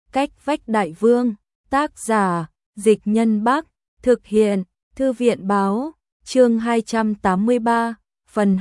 Cách vách đại vương, tác giả, Dịch Nhân Bắc, thực hiện, Thư viện báo, chương 283, phần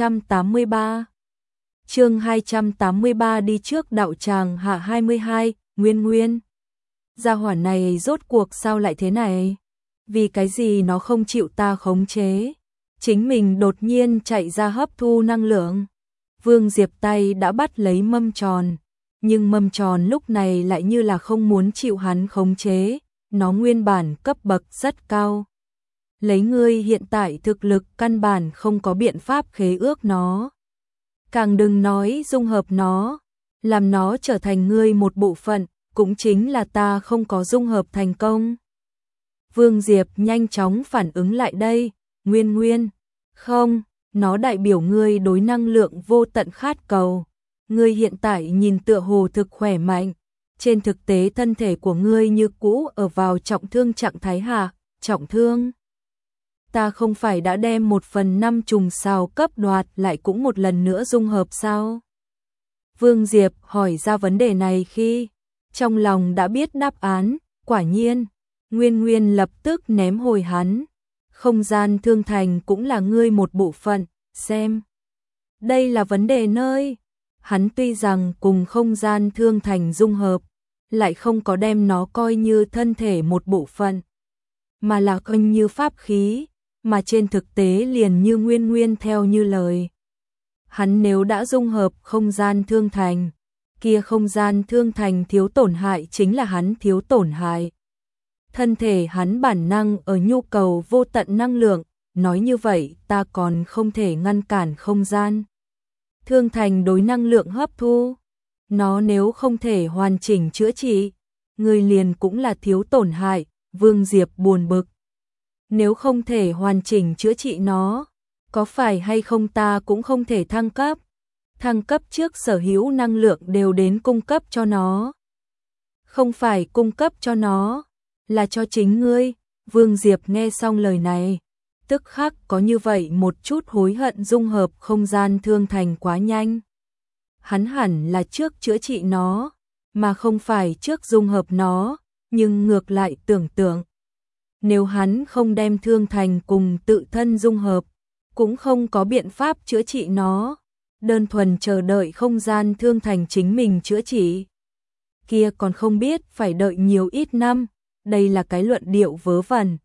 283. Chương 283 đi trước đạo tràng hạ 22, Nguyên. Gia hỏa này rốt cuộc sao lại thế này? Vì cái gì nó không chịu ta khống chế? Chính mình đột nhiên chạy ra hấp thu năng lượng. Vương Diệp tay đã bắt lấy mâm tròn, nhưng mâm tròn lúc này lại như là không muốn chịu hắn khống chế, nó nguyên bản cấp bậc rất cao. Lấy ngươi hiện tại thực lực căn bản không có biện pháp khế ước nó. Càng đừng nói dung hợp nó, làm nó trở thành ngươi một bộ phận, cũng chính là ta không có dung hợp thành công. Vương Diệp nhanh chóng phản ứng lại đây, Nguyên, không, nó đại biểu ngươi đối năng lượng vô tận khát cầu. Ngươi hiện tại nhìn tựa hồ thực khỏe mạnh, trên thực tế thân thể của ngươi như cũ ở vào trọng thương trạng thái hạ, trọng thương. Ta không phải đã đem 1/5 trùng sao cấp đoạt lại cũng một lần nữa dung hợp sao? Vương Diệp hỏi ra vấn đề này khi trong lòng đã biết đáp án, quả nhiên, Nguyên lập tức ném hồi hắn. Không gian thương thành cũng là ngươi một bộ phận, xem. Đây là vấn đề nơi. Hắn tuy rằng cùng không gian thương thành dung hợp, lại không có đem nó coi như thân thể một bộ phận, mà là coi như pháp khí, mà trên thực tế liền như Nguyên theo như lời. Hắn nếu đã dung hợp không gian thương thành, kia không gian thương thành thiếu tổn hại chính là hắn thiếu tổn hại. Thân thể hắn bản năng ở nhu cầu vô tận năng lượng, nói như vậy ta còn không thể ngăn cản không gian thương thành đối năng lượng hấp thu. Nó nếu không thể hoàn chỉnh chữa trị, người liền cũng là thiếu tổn hại, Vương Diệp buồn bực. Nếu không thể hoàn chỉnh chữa trị nó, có phải hay không ta cũng không thể thăng cấp. Thăng cấp trước sở hữu năng lượng đều đến cung cấp cho nó. Không phải cung cấp cho nó, là cho chính ngươi. Vương Diệp nghe xong lời này, tức khắc có như vậy một chút hối hận dung hợp không gian thương thành quá nhanh. Hắn hẳn là trước chữa trị nó, mà không phải trước dung hợp nó, nhưng ngược lại tưởng tượng. Nếu hắn không đem thương thành cùng tự thân dung hợp, cũng không có biện pháp chữa trị nó, đơn thuần chờ đợi không gian thương thành chính mình chữa trị. Kia còn không biết phải đợi nhiều ít năm, đây là cái luận điệu vớ vẩn.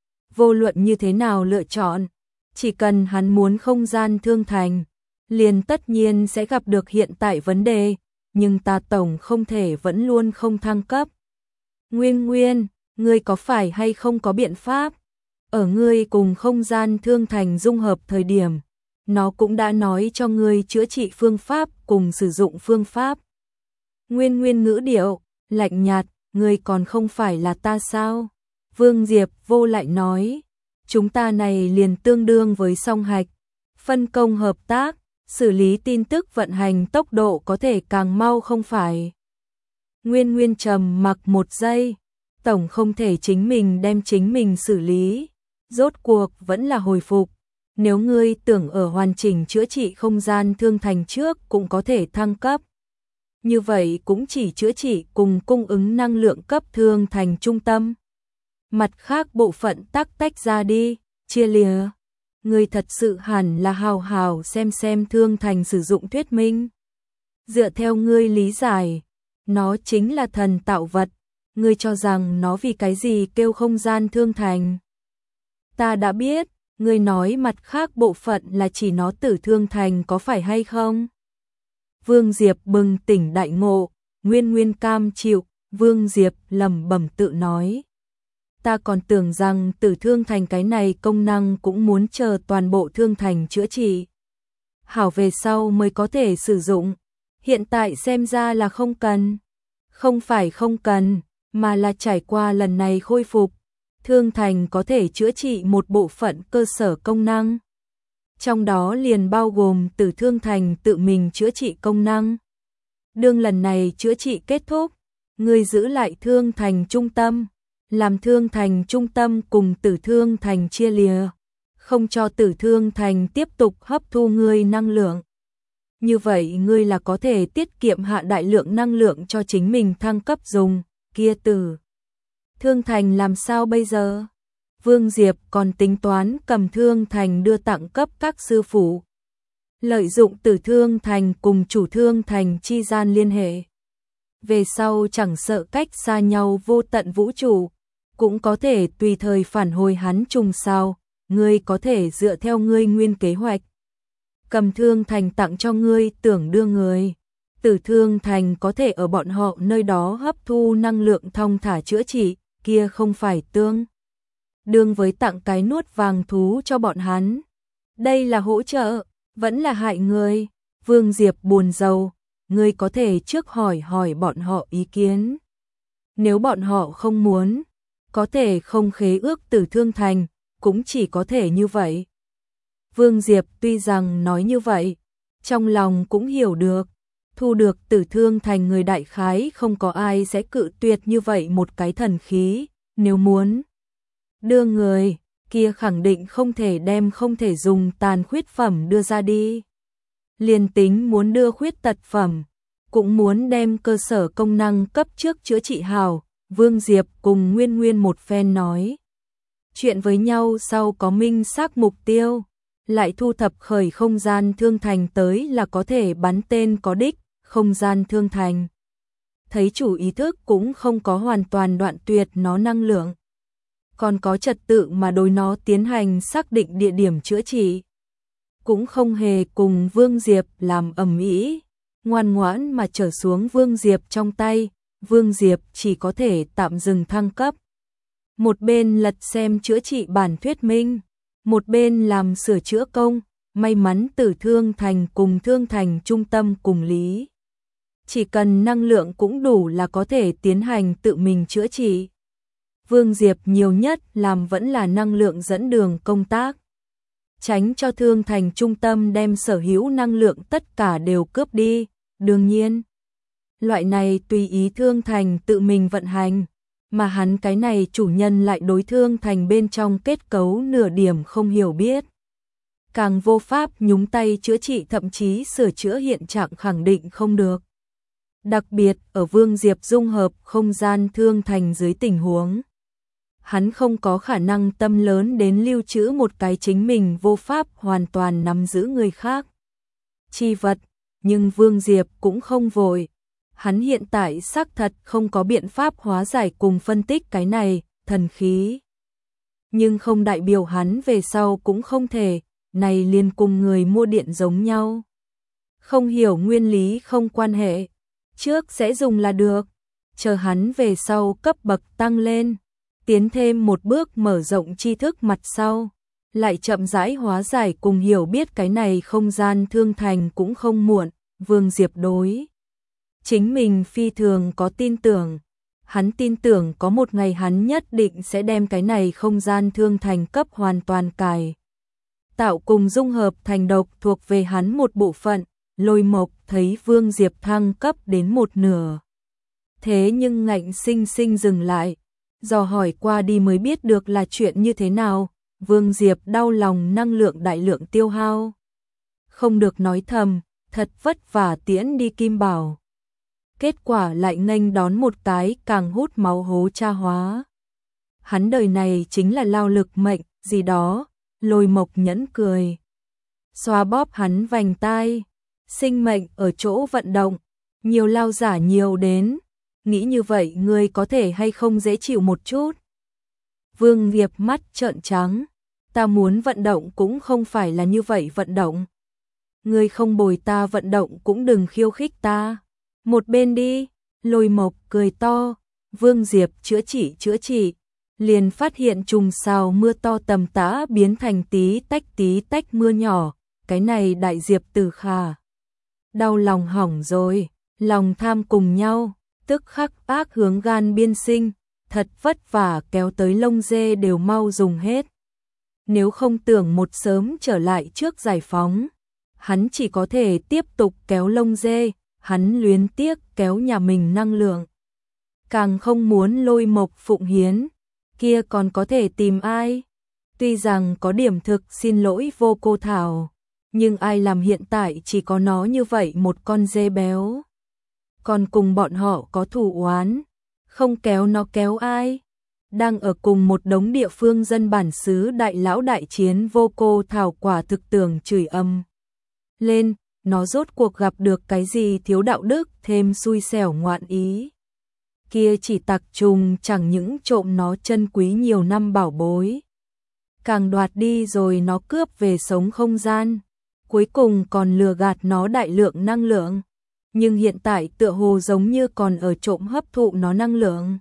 Vô luận như thế nào lựa chọn, chỉ cần hắn muốn không gian thương thành, liền tất nhiên sẽ gặp được hiện tại vấn đề, nhưng ta tổng không thể vẫn luôn không thăng cấp. Nguyên, ngươi có phải hay không có biện pháp? Ở ngươi cùng không gian thương thành dung hợp thời điểm, nó cũng đã nói cho ngươi chữa trị phương pháp cùng sử dụng phương pháp. Nguyên ngữ điệu, lạnh nhạt, ngươi còn không phải là ta sao? Vương Diệp vô lại nói, chúng ta này liền tương đương với song hạch, phân công hợp tác, xử lý tin tức vận hành tốc độ có thể càng mau không phải. Nguyên trầm mặc một giây, tổng không thể chính mình đem chính mình xử lý, rốt cuộc vẫn là hồi phục. Nếu ngươi tưởng ở hoàn chỉnh chữa trị không gian thương thành trước cũng có thể thăng cấp, như vậy cũng chỉ chữa trị cùng cung ứng năng lượng cấp thương thành trung tâm. Mặt khác bộ phận tách ra đi, chia lìa. Ngươi thật sự hẳn là hào hào xem thương thành sử dụng thuyết minh. Dựa theo ngươi lý giải, nó chính là thần tạo vật. Ngươi cho rằng nó vì cái gì kêu không gian thương thành? Ta đã biết, ngươi nói mặt khác bộ phận là chỉ nó tử thương thành có phải hay không? Vương Diệp bừng tỉnh đại ngộ, Nguyên cam chịu, Vương Diệp lẩm bẩm tự nói. Ta còn tưởng rằng tử thương thành cái này công năng cũng muốn chờ toàn bộ thương thành chữa trị. Hảo về sau mới có thể sử dụng, hiện tại xem ra là không cần. Không phải không cần, mà là trải qua lần này khôi phục, thương thành có thể chữa trị một bộ phận cơ sở công năng. Trong đó liền bao gồm tử thương thành tự mình chữa trị công năng. Đương lần này chữa trị kết thúc, ngươi giữ lại thương thành trung tâm, làm thương thành trung tâm cùng tử thương thành chia lìa, không cho tử thương thành tiếp tục hấp thu ngươi năng lượng. Như vậy ngươi là có thể tiết kiệm hạ đại lượng năng lượng cho chính mình thăng cấp dùng, kia Tử Thương Thành làm sao bây giờ? Vương Diệp còn tính toán cầm Thương Thành đưa tặng cấp các sư phụ. Lợi dụng Tử Thương Thành cùng chủ Thương Thành chi gian liên hệ. Về sau chẳng sợ cách xa nhau vô tận vũ trụ, cũng có thể tùy thời phản hồi hắn trùng sao, ngươi có thể dựa theo ngươi nguyên kế hoạch. Cầm Thương Thành tặng cho ngươi tưởng đưa người. Tử Thương Thành có thể ở bọn họ nơi đó hấp thu năng lượng thong thả chữa trị, kia không phải tương đương với tặng cái nuốt vàng thú cho bọn hắn. Đây là hỗ trợ, vẫn là hại người. Vương Diệp buồn rầu, ngươi có thể trước hỏi hỏi bọn họ ý kiến. Nếu bọn họ không muốn, có thể không khế ước Tử Thương Thành, cũng chỉ có thể như vậy. Vương Diệp tuy rằng nói như vậy, trong lòng cũng hiểu được, thu được Tử Thương Thành người đại khái không có ai sẽ cự tuyệt như vậy một cái thần khí, nếu muốn đưa người, kia khẳng định không thể đem không thể dùng tàn khuyết phẩm đưa ra đi. Liền tính muốn đưa khuyết tật phẩm, cũng muốn đem cơ sở công năng cấp trước chữa trị hào. Vương Diệp cùng Nguyên Nguyên một phen nói chuyện với nhau sau có minh xác mục tiêu, lại thu thập khởi không gian thương thành tới là có thể bắn tên có đích, không gian thương thành. Thấy chủ ý thức cũng không có hoàn toàn đoạn tuyệt nó năng lượng, còn có trật tự mà đối nó tiến hành xác định địa điểm chữa trị. Cũng không hề cùng Vương Diệp làm ầm ĩ, ngoan ngoãn mà trở xuống Vương Diệp trong tay. Vương Diệp chỉ có thể tạm dừng thăng cấp. Một bên lật xem chữa trị bản thuyết minh, một bên làm sửa chữa công, may mắn Tử Thương Thành cùng Thương Thành trung tâm cùng lý. Chỉ cần năng lượng cũng đủ là có thể tiến hành tự mình chữa trị. Vương Diệp nhiều nhất làm vẫn là năng lượng dẫn đường công tác. Tránh cho Thương Thành trung tâm đem sở hữu năng lượng tất cả đều cướp đi, đương nhiên. Loại này tùy ý Thương Thành tự mình vận hành, mà hắn cái này chủ nhân lại đối Thương Thành bên trong kết cấu nửa điểm không hiểu biết. Càng vô pháp nhúng tay chữa trị thậm chí sửa chữa hiện trạng khẳng định không được. Đặc biệt ở Vương Diệp dung hợp không gian Thương Thành dưới tình huống. Hắn không có khả năng tâm lớn đến lưu trữ một cái chính mình vô pháp hoàn toàn nắm giữ người khác chi vật, nhưng Vương Diệp cũng không vội. Hắn hiện tại xác thật không có biện pháp hóa giải cùng phân tích cái này, thần khí. Nhưng không đại biểu hắn về sau cũng không thể, này liền cùng người mua điện giống nhau. Không hiểu nguyên lý không quan hệ, trước sẽ dùng là được, chờ hắn về sau cấp bậc tăng lên, tiến thêm một bước mở rộng tri thức mặt sau, lại chậm rãi hóa giải cùng hiểu biết cái này không gian Thương Thành cũng không muộn. Vương Diệp đối chính mình phi thường có tin tưởng, hắn tin tưởng có một ngày hắn nhất định sẽ đem cái này không gian Thương Thành cấp hoàn toàn cài tạo cùng dung hợp thành độc thuộc về hắn một bộ phận. Lôi Mộc thấy Vương Diệp thăng cấp đến một nửa, thế nhưng ngạnh sinh sinh dừng lại, dò hỏi qua đi mới biết được là chuyện như thế nào. Vương Diệp đau lòng năng lượng đại lượng tiêu hao, không được nói thầm, thật vất vả tiễn đi Kim Bảo. Kết quả lại nghênh đón một cái càng hút máu hố cha hóa. Hắn đời này chính là lao lực mệnh, gì đó. Lôi Mộc nhẫn cười, xoa bóp hắn vành tai. Sinh mệnh ở chỗ vận động, nhiều lao giả nhiều đến. Nghĩ như vậy ngươi có thể hay không dễ chịu một chút? Vương Diệp mắt trợn trắng, ta muốn vận động cũng không phải là như vậy vận động. Ngươi không bồi ta vận động cũng đừng khiêu khích ta. Một bên đi. Lôi Mộc cười to. Vương Diệp chữa trị, liền phát hiện trùng sao mưa to tầm tã biến thành tí tách mưa nhỏ. Cái này đại Diệp Tử Khả đau lòng hỏng rồi, lòng tham cùng nhau, tức khắc ác hướng gan biên sinh, thật vất vả kéo tới lông dê đều mau dùng hết. Nếu không tưởng một sớm trở lại trước giải phóng, hắn chỉ có thể tiếp tục kéo lông dê. Hắn luyến tiếc kéo nhà mình năng lượng, càng không muốn Lôi Mộc phụng hiến, kia còn có thể tìm ai? Tuy rằng có điểm thực xin lỗi Vô Cô Thảo, Nhưng ai làm hiện tại chỉ có nó như vậy một con dê béo. Còn cùng bọn họ có thù oán, không kéo nó kéo ai. Đang ở cùng một đống địa phương dân bản xứ đại lão đại chiến Vô Cô Thảo quả thực tưởng chửi ầm lên, nó rốt cuộc gặp được cái gì thiếu đạo đức thêm xui xẻo ngoạn ý. Kia chỉ tặc trùng chẳng những trộm nó chân quý nhiều năm bảo bối, càng đoạt đi rồi nó cướp về sống không gian, cuối cùng còn lừa gạt nó đại lượng năng lượng. Nhưng hiện tại tựa hồ giống như còn ở trộm hấp thụ nó năng lượng.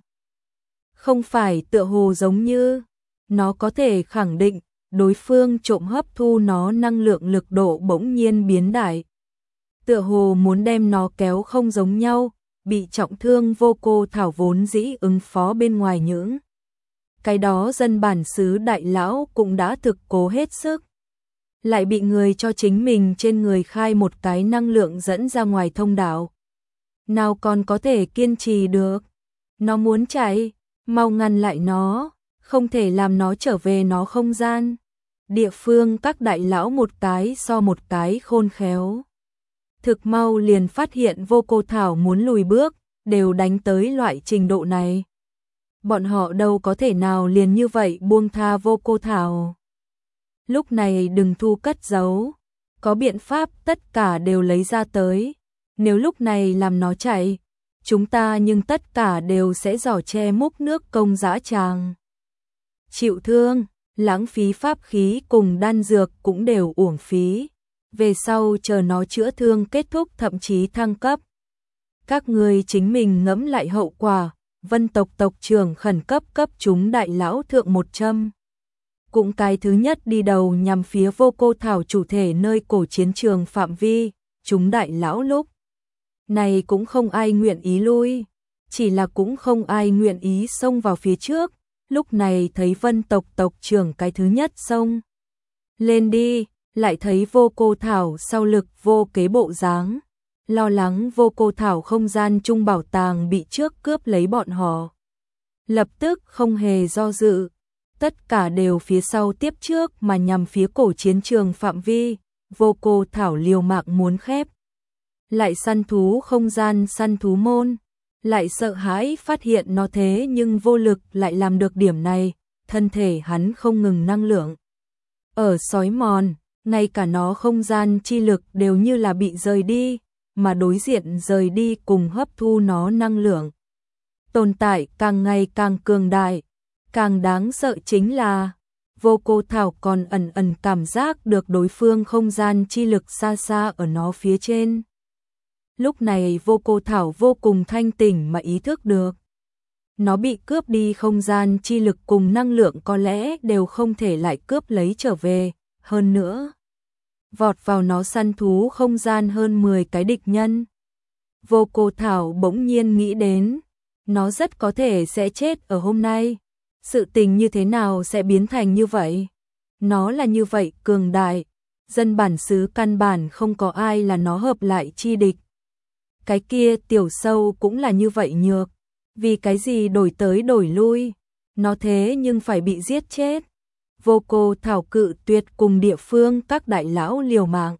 Không phải tựa hồ giống như, nó có thể khẳng định, đối phương trộm hấp thu nó năng lượng lực độ bỗng nhiên biến đại. Tựa hồ muốn đem nó kéo không giống nhau, bị trọng thương Vô Cô Thảo vốn dĩ ứng phó bên ngoài những. Cái đó dân bản xứ đại lão cũng đã thực cố hết sức. Lại bị người cho chính mình trên người khai một cái năng lượng dẫn ra ngoài thông đạo. Nào còn có thể kiên trì được. Nó muốn chạy, mau ngăn lại nó, không thể làm nó trở về nó không gian. Địa phương các đại lão một cái so một cái khôn khéo. Thực mau liền phát hiện Vô Cô Thảo muốn lùi bước, đều đánh tới loại trình độ này. Bọn họ đâu có thể nào liền như vậy buông tha Vô Cô Thảo. Lúc này đừng thu cất giấu, có biện pháp tất cả đều lấy ra tới. Nếu lúc này làm nó chạy, chúng ta nhưng tất cả đều sẽ giỏ che múc nước công dã tràng. Chịu thương, lãng phí pháp khí cùng đan dược cũng đều uổng phí. Về sau chờ nó chữa thương kết thúc thậm chí thăng cấp. Các người chính mình ngẫm lại hậu quả, Vân tộc tộc trưởng khẩn cấp cấp chúng đại lão thượng một châm. Cũng cái thứ nhất đi đầu nhằm phía Vô Cô Thảo chủ thể nơi cổ chiến trường phạm vi, chúng đại lão lúc này cũng không ai nguyện ý lui, chỉ là cũng không ai nguyện ý xông vào phía trước. Lúc này thấy Vân tộc tộc trưởng cái thứ nhất xông lên đi, lại thấy Vô Cô Thảo sau lực vô kế bộ dáng, lo lắng Vô Cô Thảo không gian trung bảo tàng bị trước cướp lấy bọn họ. Lập tức không hề do dự, tất cả đều phía sau tiếp trước mà nhằm phía cổ chiến trường phạm vi. Vô Cô Thảo liều mạng muốn khép lại săn thú không gian săn thú môn, lại sợ hãi phát hiện nó thế nhưng vô lực lại làm được điểm này, thân thể hắn không ngừng năng lượng ở sói mòn, ngay cả nó không gian chi lực đều như là bị rời đi, mà đối diện rời đi cùng hấp thu nó năng lượng. Tồn tại càng ngày càng cường đại, càng đáng sợ chính là Vô Cô Thảo còn ẩn ẩn cảm giác được đối phương không gian chi lực xa xa ở nó phía trên. Lúc này Vô Cô Thảo vô cùng thanh tỉnh mà ý thức được. Nó bị cướp đi không gian chi lực cùng năng lượng có lẽ đều không thể lại cướp lấy trở về, hơn nữa. Vọt vào nó săn thú không gian hơn 10 cái địch nhân. Vô Cô Thảo bỗng nhiên nghĩ đến, nó rất có thể sẽ chết ở hôm nay. Sự tình như thế nào sẽ biến thành như vậy? Nó là như vậy cường đại, dân bản xứ căn bản không có ai là nó hợp lại chi địch. Cái kia tiểu sâu cũng là như vậy nhược, vì cái gì đổi tới đổi lui, nó thế nhưng phải bị giết chết. Vô Cô Thảo cự tuyệt cùng địa phương các đại lão liều mạng.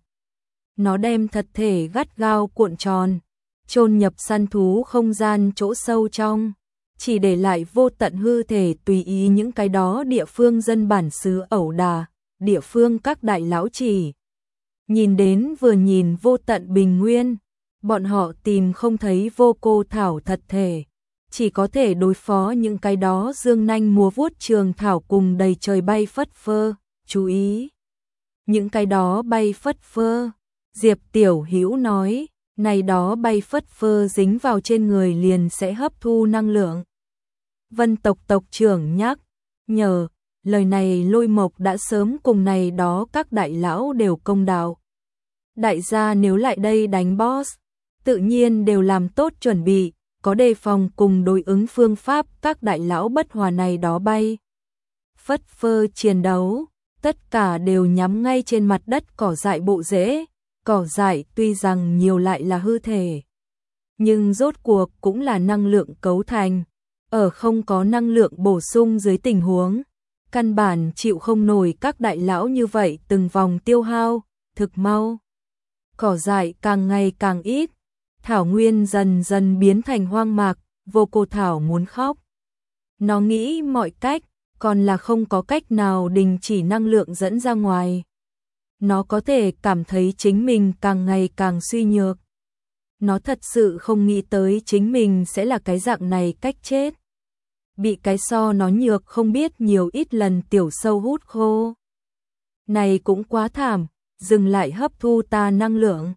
Nó đem thật thể gắt gao cuộn tròn, chôn nhập săn thú không gian chỗ sâu trong, chỉ để lại vô tận hư thể tùy ý những cái đó địa phương dân bản xứ ẩu đả, địa phương các đại lão chỉ nhìn đến vừa nhìn vô tận bình nguyên, bọn họ tìm không thấy Vô Cô Thảo thật thể, chỉ có thể đối phó những cái đó dương nanh múa vuốt trường thảo cùng đầy trời bay phất phơ. Chú ý, những cái đó bay phất phơ, Diệp Tiểu Hữu nói, này đó bay phất phơ dính vào trên người liền sẽ hấp thu năng lượng. Vân tộc tộc trưởng nhắc nhở, lời này Lôi Mộc đã sớm cùng này đó các đại lão đều công đạo. Đại gia nếu lại đây đánh boss, tự nhiên đều làm tốt chuẩn bị, có đề phòng cùng đối ứng phương pháp. Các đại lão bất hòa này đó bay phất phơ chiến đấu, tất cả đều nhắm ngay trên mặt đất cỏ dại bộ rễ. Cỏ dại tuy rằng nhiều lại là hư thể, nhưng rốt cuộc cũng là năng lượng cấu thành, ở không có năng lượng bổ sung dưới tình huống, căn bản chịu không nổi các đại lão như vậy từng vòng tiêu hao, thực mau. Cỏ dại càng ngày càng ít, thảo nguyên dần dần biến thành hoang mạc, Vô Cô Thảo muốn khóc. Nó nghĩ mọi cách, còn là không có cách nào đình chỉ năng lượng dẫn ra ngoài. Nó có thể cảm thấy chính mình càng ngày càng suy nhược. Nó thật sự không nghĩ tới chính mình sẽ là cái dạng này cách chết. Bị cái so nó nhược không biết nhiều ít lần tiểu sâu hút khô. Này cũng quá thảm, dừng lại hấp thu ta năng lượng.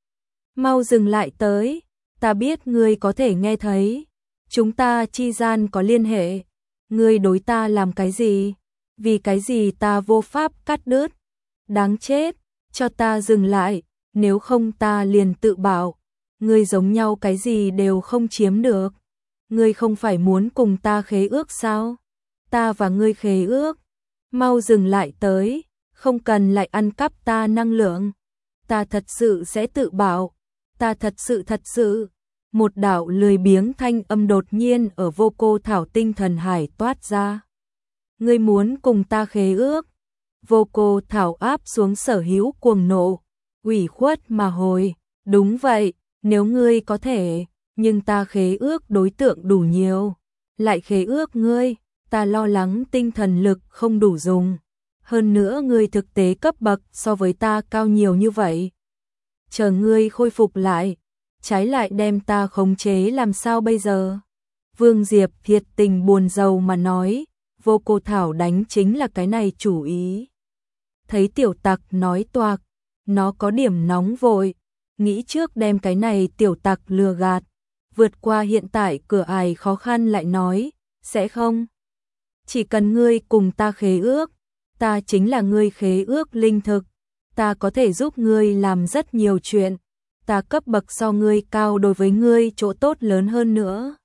Mau dừng lại tới, ta biết ngươi có thể nghe thấy. Chúng ta chi gian có liên hệ. Ngươi đối ta làm cái gì? Vì cái gì ta vô pháp cắt đứt? Đáng chết, cho ta dừng lại, nếu không ta liền tự bảo. Ngươi giống nhau cái gì đều không chiếm được. Ngươi không phải muốn cùng ta khế ước sao? Ta và ngươi khế ước. Mau dừng lại tới, không cần lại ăn cắp ta năng lượng. Ta thật sự sẽ tự bảo. Ta thật sự. Một đạo lười biếng thanh âm đột nhiên ở Vô Cô Thảo tinh thần hải toát ra. Ngươi muốn cùng ta khế ước? Vô Cô Thảo áp xuống sở hữu cuồng nộ, ủy khuất mà hồi. Đúng vậy, nếu ngươi có thể, nhưng ta khế ước đối tượng đủ nhiều. Lại khế ước ngươi, ta lo lắng tinh thần lực không đủ dùng. Hơn nữa ngươi thực tế cấp bậc so với ta cao nhiều như vậy. Chờ ngươi khôi phục lại, trái lại đem ta khống chế làm sao bây giờ? Vương Diệp thiệt tình buồn rầu mà nói, Vô Cô Thảo đánh chính là cái này chủ ý. Thấy tiểu tặc nói toạc, nó có điểm nóng vội, nghĩ trước đem cái này tiểu tặc lừa gạt, vượt qua hiện tại cửa ải khó khăn lại nói, sẽ không. Chỉ cần ngươi cùng ta khế ước, ta chính là ngươi khế ước linh thực, ta có thể giúp ngươi làm rất nhiều chuyện, ta cấp bậc so ngươi cao đối với ngươi chỗ tốt lớn hơn nữa.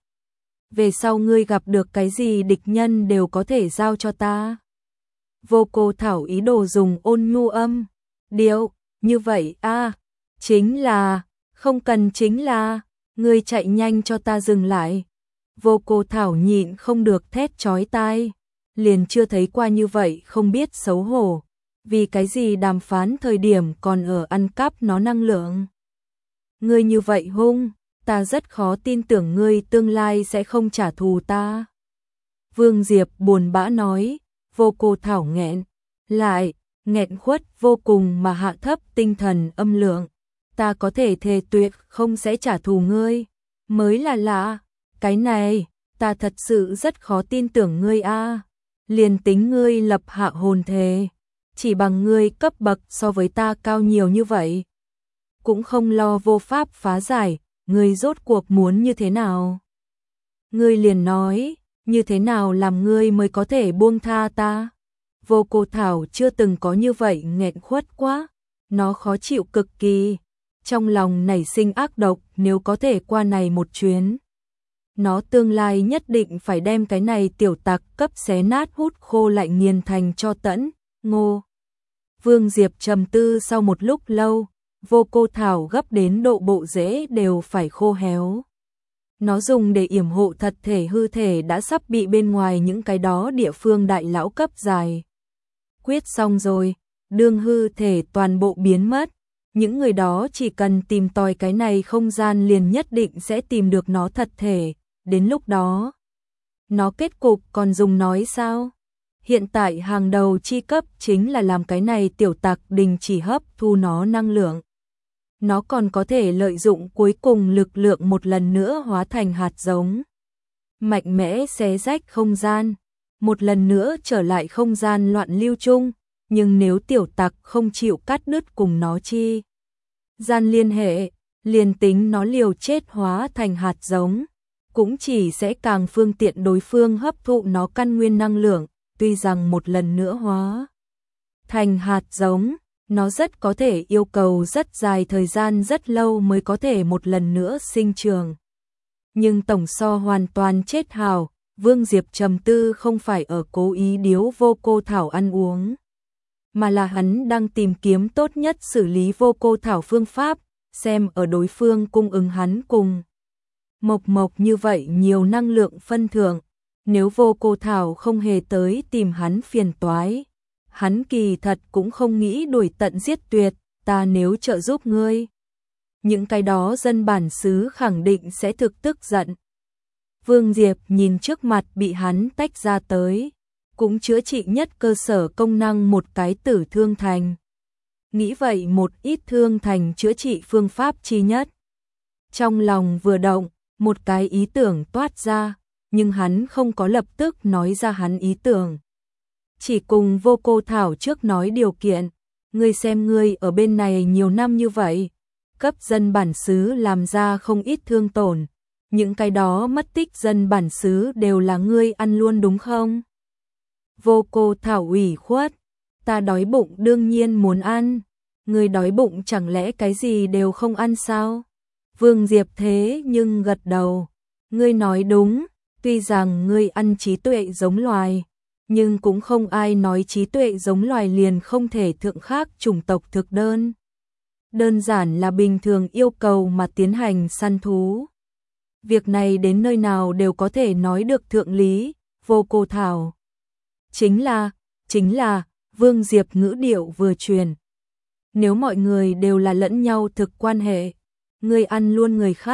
Về sau ngươi gặp được cái gì địch nhân đều có thể giao cho ta. Vô Cô Thảo ý đồ dùng ôn nhu âm điệu, như vậy chính là, không cần chính là, ngươi chạy nhanh cho ta dừng lại. Vô Cô Thảo nhịn không được thét chói tai, liền chưa thấy qua như vậy không biết xấu hổ, vì cái gì đàm phán thời điểm còn ở ăn cắp nó năng lượng. Ngươi như vậy hung, ta rất khó tin tưởng ngươi tương lai sẽ không trả thù ta. Vương Diệp buồn bã nói. Vô Cô Thảo nghẹn lại, nghẹn khuất vô cùng mà hạ thấp tinh thần âm lượng. Ta có thể thề tuyệt không sẽ trả thù ngươi. Mới là lạ, cái này, ta thật sự rất khó tin tưởng ngươi Liền tính ngươi lập hạ hồn thề, chỉ bằng ngươi cấp bậc so với ta cao nhiều như vậy. Cũng không lo vô pháp phá giải, ngươi rốt cuộc muốn như thế nào? Ngươi liền nói, như thế nào làm ngươi mới có thể buông tha ta? Vô Cô Thảo chưa từng có như vậy nghẹn khuất quá, nó khó chịu cực kỳ, trong lòng nảy sinh ác độc nếu có thể qua này một chuyến. Nó tương lai nhất định phải đem cái này tiểu tặc cấp xé nát hút khô lại nghiền thành cho tẫn, ngô. Vương Diệp trầm tư sau một lúc lâu, Vô Cô Thảo gấp đến độ bộ rễ đều phải khô héo. Nó dùng để yểm hộ thật thể hư thể đã sắp bị bên ngoài những cái đó địa phương đại lão cấp dài. Quyết xong rồi, đương hư thể toàn bộ biến mất, những người đó chỉ cần tìm tòi cái này không gian liền nhất định sẽ tìm được nó thật thể, đến lúc đó. Nó kết cục còn dùng nói sao? Hiện tại hàng đầu chi cấp chính là làm cái này tiểu tặc đình chỉ hấp thu nó năng lượng. Nó còn có thể lợi dụng cuối cùng lực lượng một lần nữa hóa thành hạt giống. Mạnh mẽ xé rách không gian, một lần nữa trở lại không gian loạn lưu chung, nhưng nếu tiểu tặc không chịu cắt đứt cùng nó chi gian liên hệ, liền tính nó liều chết hóa thành hạt giống, cũng chỉ sẽ càng phương tiện đối phương hấp thụ nó căn nguyên năng lượng, tuy rằng một lần nữa hóa thành hạt giống, nó rất có thể yêu cầu rất dài thời gian rất lâu mới có thể một lần nữa sinh trưởng. Nhưng tổng so hoàn toàn chết hào, Vương Diệp trầm tư không phải ở cố ý điếu Vô Cô Thảo ăn uống, mà là hắn đang tìm kiếm tốt nhất xử lý Vô Cô Thảo phương pháp, xem ở đối phương cung ứng hắn cùng Mộc Mộc như vậy nhiều năng lượng phân thưởng, nếu Vô Cô Thảo không hề tới tìm hắn phiền toái, hắn kỳ thật cũng không nghĩ đuổi tận giết tuyệt, ta nếu trợ giúp ngươi. Những cái đó dân bản xứ khẳng định sẽ thực tức giận. Vương Diệp nhìn trước mặt bị hắn tách ra tới, cũng chữa trị nhất cơ sở công năng một cái tử thương thành. Nghĩ vậy một ít thương thành chữa trị phương pháp chi nhất. Trong lòng vừa động, một cái ý tưởng toát ra, nhưng hắn không có lập tức nói ra hắn ý tưởng. Chỉ cùng Vô Cô Thảo trước nói điều kiện, ngươi xem ngươi ở bên này nhiều năm như vậy, cấp dân bản xứ làm ra không ít thương tổn, những cái đó mất tích dân bản xứ đều là ngươi ăn luôn đúng không? Vô Cô Thảo ủy khuất, ta đói bụng đương nhiên muốn ăn, ngươi đói bụng chẳng lẽ cái gì đều không ăn sao? Vương Diệp thế nhưng gật đầu, ngươi nói đúng, tuy rằng ngươi ăn trí tuệ giống loài, nhưng cũng không ai nói trí tuệ giống loài liền không thể thượng khác chủng tộc thực đơn. Đơn giản là bình thường yêu cầu mà tiến hành săn thú. Việc này đến nơi nào đều có thể nói được thượng lý, Vô Cô Thảo. Chính là, Vương Diệp ngữ điệu vừa truyền. Nếu mọi người đều là lẫn nhau thực quan hệ, ngươi ăn luôn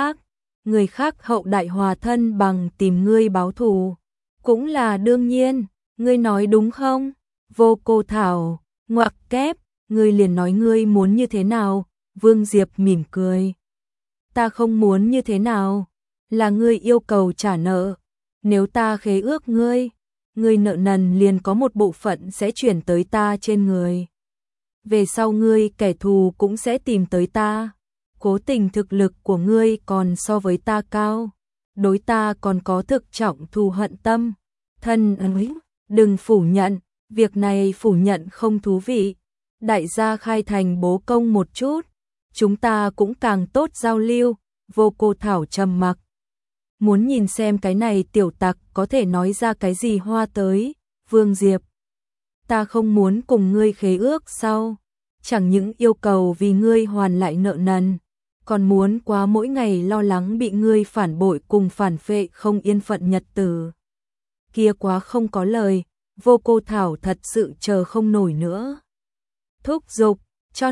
người khác hậu đại hòa thân bằng tìm ngươi báo thù. Cũng là đương nhiên, ngươi nói đúng không? Vô Cô Thảo, ngoặc kép, ngươi liền nói ngươi muốn như thế nào? Vương Diệp mỉm cười. Ta không muốn như thế nào, là ngươi yêu cầu trả nợ. Nếu ta khế ước ngươi nợ nần liền có một bộ phận sẽ chuyển tới ta trên người. Về sau ngươi kẻ thù cũng sẽ tìm tới ta. Cố tình thực lực của ngươi còn so với ta cao, đối ta còn có thực trọng thù hận tâm. Thân ấy, đừng phủ nhận, việc này phủ nhận không thú vị. Đại gia khai thành bố công một chút, chúng ta cũng càng tốt giao lưu. Vô Cô Thảo trầm mặc. Muốn nhìn xem cái này tiểu tặc có thể nói ra cái gì hoa tới. Vương Diệp, ta không muốn cùng ngươi khế ước sau, chẳng những yêu cầu vì ngươi hoàn lại nợ nần, còn muốn quá mỗi ngày lo lắng bị ngươi phản bội cùng phản phệ không yên phận nhật tử. Kia quá không có lời, Vô Cô Thảo thật sự chờ không nổi nữa. Thúc giục, cho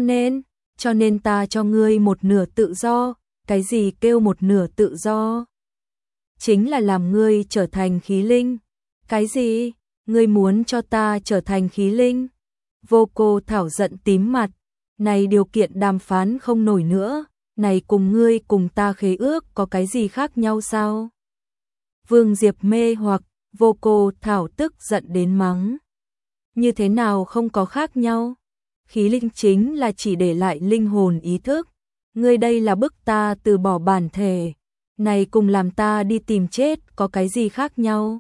nên ta cho ngươi một nửa tự do. Cái gì kêu một nửa tự do? Chính là làm ngươi trở thành khí linh. Cái gì? Ngươi muốn cho ta trở thành khí linh? Vô Cô Thảo giận tím mặt. Này điều kiện đàm phán không nổi nữa. Này cùng ngươi cùng ta khế ước có cái gì khác nhau sao? Vương Diệp mê hoặc, Vô Cô Thảo tức giận đến mắng. Như thế nào không có khác nhau? Khí linh chính là chỉ để lại linh hồn ý thức. Ngươi đây là bức ta từ bỏ bản thể. Này cùng làm ta đi tìm chết có cái gì khác nhau?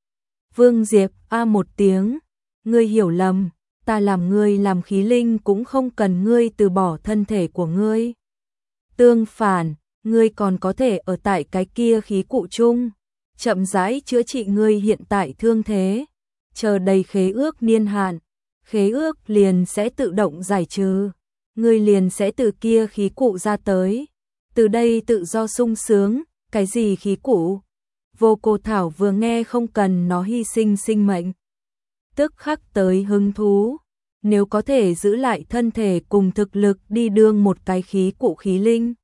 Vương Diệp a một tiếng. Ngươi hiểu lầm, ta làm ngươi làm khí linh cũng không cần ngươi từ bỏ thân thể của ngươi. Tương phản, ngươi còn có thể ở tại cái kia khí cụ chung, chậm rãi chữa trị ngươi hiện tại thương thế. Chờ đầy khế ước niên hạn, khế ước liền sẽ tự động giải trừ. Ngươi liền sẽ từ kia khí cụ ra tới. Từ đây tự do sung sướng, cái gì khí cụ? Vô Cô Thảo vừa nghe không cần nó hy sinh sinh mệnh. Tức khắc tới hứng thú. Nếu có thể giữ lại thân thể cùng thực lực đi đương một cái khí cụ khí linh.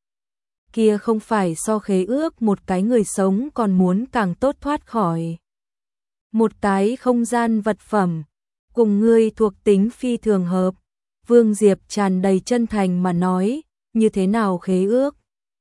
Kia không phải so khế ước một cái người sống còn muốn càng tốt thoát khỏi. Một cái không gian vật phẩm, cùng ngươi thuộc tính phi thường hợp. Vương Diệp tràn đầy chân thành mà nói, như thế nào khế ước?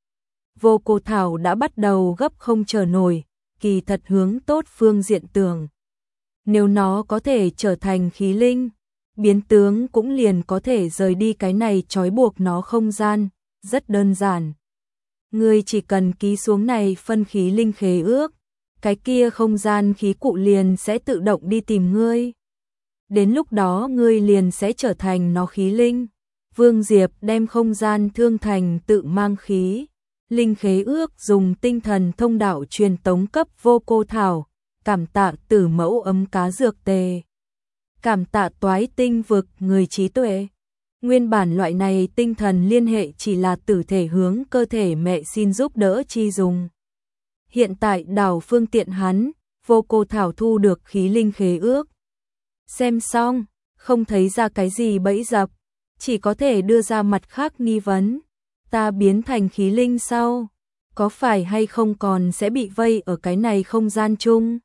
Vô Cô Thảo đã bắt đầu gấp không chờ nổi, kỳ thật hướng tốt phương diện tưởng. Nếu nó có thể trở thành khí linh, biến tướng cũng liền có thể rời đi cái này trói buộc nó không gian, rất đơn giản. Ngươi chỉ cần ký xuống này phân khí linh khế ước, cái kia không gian khí cụ liền sẽ tự động đi tìm ngươi. Đến lúc đó ngươi liền sẽ trở thành nó khí linh. Vương Diệp đem không gian thương thành tự mang khí linh khế ước dùng tinh thần thông đạo truyền tống cấp Vô Cô Thảo. Cảm tạ Tử Mẫu ấm cá dược tề. Cảm tạ Toái Tinh vực người trí tuệ. Nguyên bản loại này tinh thần liên hệ chỉ là tử thể hướng cơ thể mẹ xin giúp đỡ chi dùng. Hiện tại đảo phương tiện hắn, Vô Cô Thảo thu được khí linh khế ước. Xem xong, không thấy ra cái gì bẫy dập. chỉ có thể đưa ra mặt khác nghi vấn. Ta biến thành khí linh sau, có phải hay không còn sẽ bị vây ở cái này không gian chung?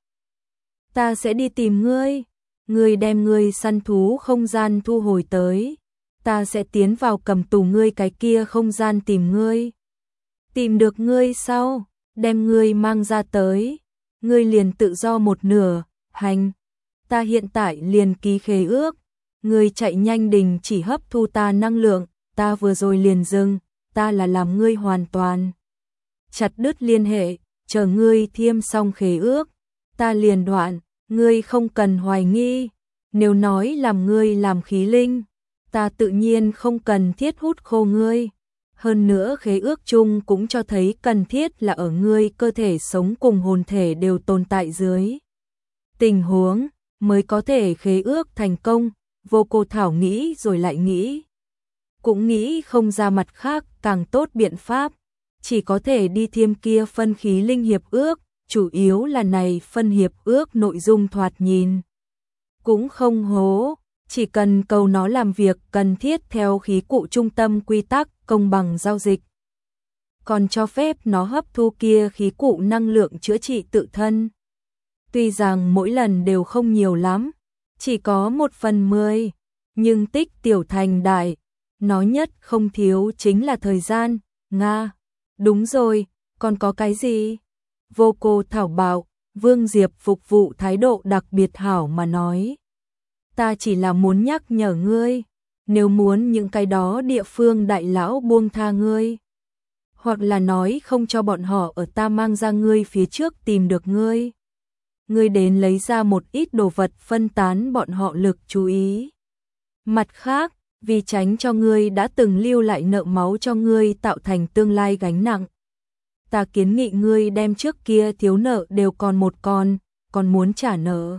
Ta sẽ đi tìm ngươi, ngươi đem ngươi săn thú không gian thu hồi tới, ta sẽ tiến vào cầm tù ngươi cái kia không gian tìm ngươi. Tìm được ngươi sau, đem ngươi mang ra tới, ngươi liền tự do một nửa, hành. Ta hiện tại liền ký khế ước, ngươi chạy nhanh đình chỉ hấp thu ta năng lượng, ta vừa rồi liền dừng, ta là làm ngươi hoàn toàn chặt đứt liên hệ, chờ ngươi thiêm xong khế ước, ta liền đoạn, ngươi không cần hoài nghi, nếu nói làm ngươi làm khí linh, ta tự nhiên không cần thiết hút khô ngươi. Hơn nữa khế ước chung cũng cho thấy cần thiết là ở ngươi cơ thể sống cùng hồn thể đều tồn tại dưới tình huống mới có thể khế ước thành công. Vô Cô Thảo nghĩ rồi lại nghĩ, cũng nghĩ không ra mặt khác càng tốt biện pháp, chỉ có thể đi thiêm kia phân khí linh hiệp ước, chủ yếu là này phân hiệp ước nội dung thoạt nhìn cũng không hố, chỉ cần cầu nó làm việc cần thiết theo khí cụ trung tâm quy tắc công bằng giao dịch, còn cho phép nó hấp thu kia khí cụ năng lượng chữa trị tự thân. Tuy rằng mỗi lần đều không nhiều lắm, chỉ có 1/10, nhưng tích tiểu thành đại, nó nhất không thiếu chính là thời gian. Nga, đúng rồi, còn có cái gì? Vô Cô Thảo bảo, Vương Diệp phục vụ thái độ đặc biệt hảo mà nói. Ta chỉ là muốn nhắc nhở ngươi, nếu muốn những cái đó địa phương đại lão buông tha ngươi, hoặc là nói không cho bọn họ ở ta mang ra ngươi phía trước tìm được ngươi, ngươi đến lấy ra một ít đồ vật phân tán bọn họ lực chú ý. Mặt khác, vì tránh cho ngươi đã từng lưu lại nợ máu cho ngươi tạo thành tương lai gánh nặng, ta kiến nghị ngươi đem trước kia thiếu nợ đều còn một còn muốn trả nợ.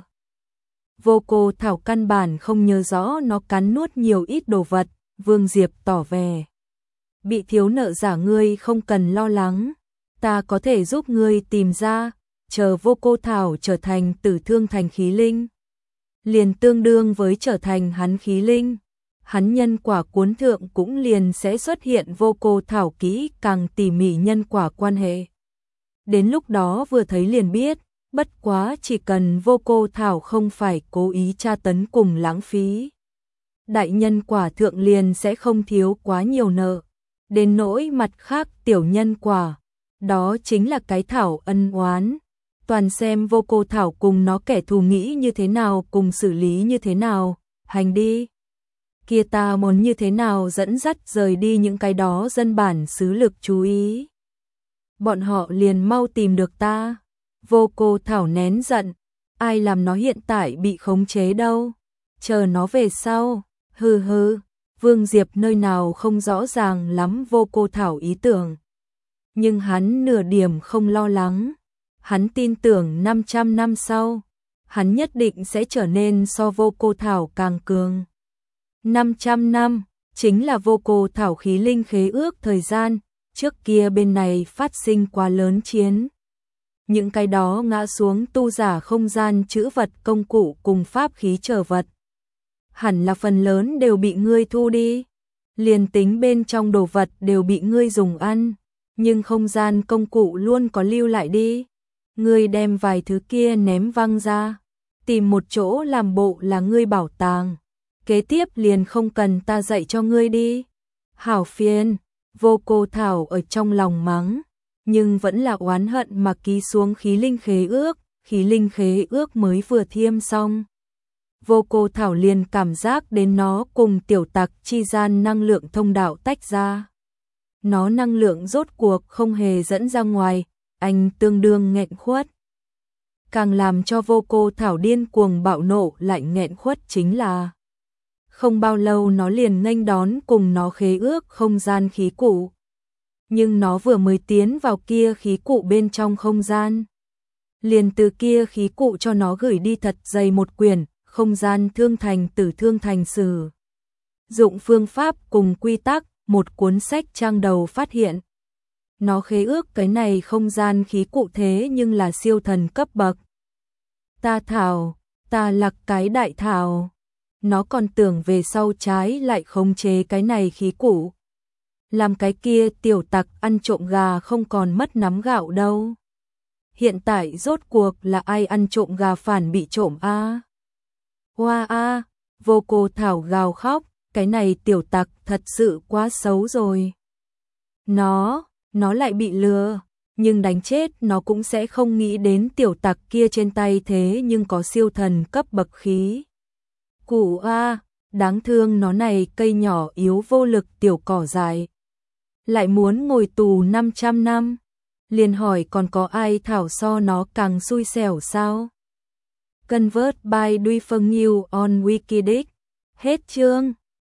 Vô Cô Thảo căn bản không nhớ rõ nó cắn nuốt nhiều ít đồ vật, Vương Diệp tỏ vẻ. Bị thiếu nợ giả ngươi không cần lo lắng, ta có thể giúp ngươi tìm ra, chờ Vô Cô Thảo trở thành tử thương thành khí linh, liền tương đương với trở thành hắn khí linh. Hắn nhân quả cuốn thượng cũng liền sẽ xuất hiện Vô Cô Thảo kỹ càng tỉ mỉ nhân quả quan hệ. Đến lúc đó vừa thấy liền biết, bất quá chỉ cần Vô Cô Thảo không phải cố ý tra tấn cùng lãng phí, đại nhân quả thượng liền sẽ không thiếu quá nhiều nợ. Đến nỗi mặt khác tiểu nhân quả, đó chính là cái thảo ân oán, toàn xem Vô Cô Thảo cùng nó kẻ thù nghĩ như thế nào cùng xử lý như thế nào. Hành đi, kia ta muốn như thế nào dẫn dắt rời đi những cái đó dân bản xứ lực chú ý, bọn họ liền mau tìm được ta. Vô Cô Thảo nén giận, ai làm nó hiện tại bị khống chế đâu, chờ nó về sau. Hừ hừ, Vương Diệp nơi nào không rõ ràng lắm Vô Cô Thảo ý tưởng, nhưng hắn nửa điểm không lo lắng, hắn tin tưởng 500 năm sau, hắn nhất định sẽ trở nên so Vô Cô Thảo càng cường. 500 năm, chính là Vô Cô Thảo khí linh khế ước thời gian, trước kia bên này phát sinh quá lớn chiến. Những cái đó ngã xuống tu giả không gian trữ vật công cụ cùng pháp khí trở vật, hẳn là phần lớn đều bị ngươi thu đi, liền tính bên trong đồ vật đều bị ngươi dùng ăn, nhưng không gian công cụ luôn có lưu lại đi. Ngươi đem vài thứ kia ném văng ra, tìm một chỗ làm bộ là ngươi bảo tàng, kế tiếp liền không cần ta dạy cho ngươi đi. Hảo phiền, Vô Cô Thảo ở trong lòng mắng, nhưng vẫn là oán hận mà ký xuống khí linh khế ước mới vừa thiêm xong. Vô Cô Thảo liền cảm giác đến nó cùng tiểu tặc chi gian năng lượng thông đạo tách ra. Nó năng lượng rốt cuộc không hề dẫn ra ngoài, anh tương đương nghẹn khuất. Càng làm cho Vô Cô Thảo điên cuồng bạo nộ lại nghẹn khuất chính là không bao lâu nó liền nghênh đón cùng nó khế ước không gian khí cụ. Nhưng nó vừa mới tiến vào kia khí cụ bên trong không gian, liền từ kia khí cụ cho nó gửi đi thật dày một quyển không gian thương thành tử thương thành sử dụng phương pháp cùng quy tắc, một cuốn sách trang đầu phát hiện. Nó khế ước cái này không gian khí cụ thế nhưng là siêu thần cấp bậc. Ta thảo, ta là cái đại thảo. nó còn tưởng về sau trái lại khống chế cái này khí cụ. Làm cái kia tiểu tặc ăn trộm gà không còn mất nắm gạo đâu. Hiện tại rốt cuộc là ai ăn trộm gà phản bị trộm a? Hoa a, Vô Cô Thảo gào khóc, cái này tiểu tặc thật sự quá xấu rồi. Nó lại bị lừa, nhưng đánh chết nó cũng sẽ không nghĩ đến tiểu tặc kia trên tay thế nhưng có siêu thần cấp bậc khí cụ a, đáng thương nó này cây nhỏ yếu vô lực tiểu cỏ dại. Lại muốn ngồi tù 500 năm. Liền hỏi còn có ai thảo so nó càng xui xẻo sao? Convert by Duy Phương Nhiêu on Wikidic. Hết chương.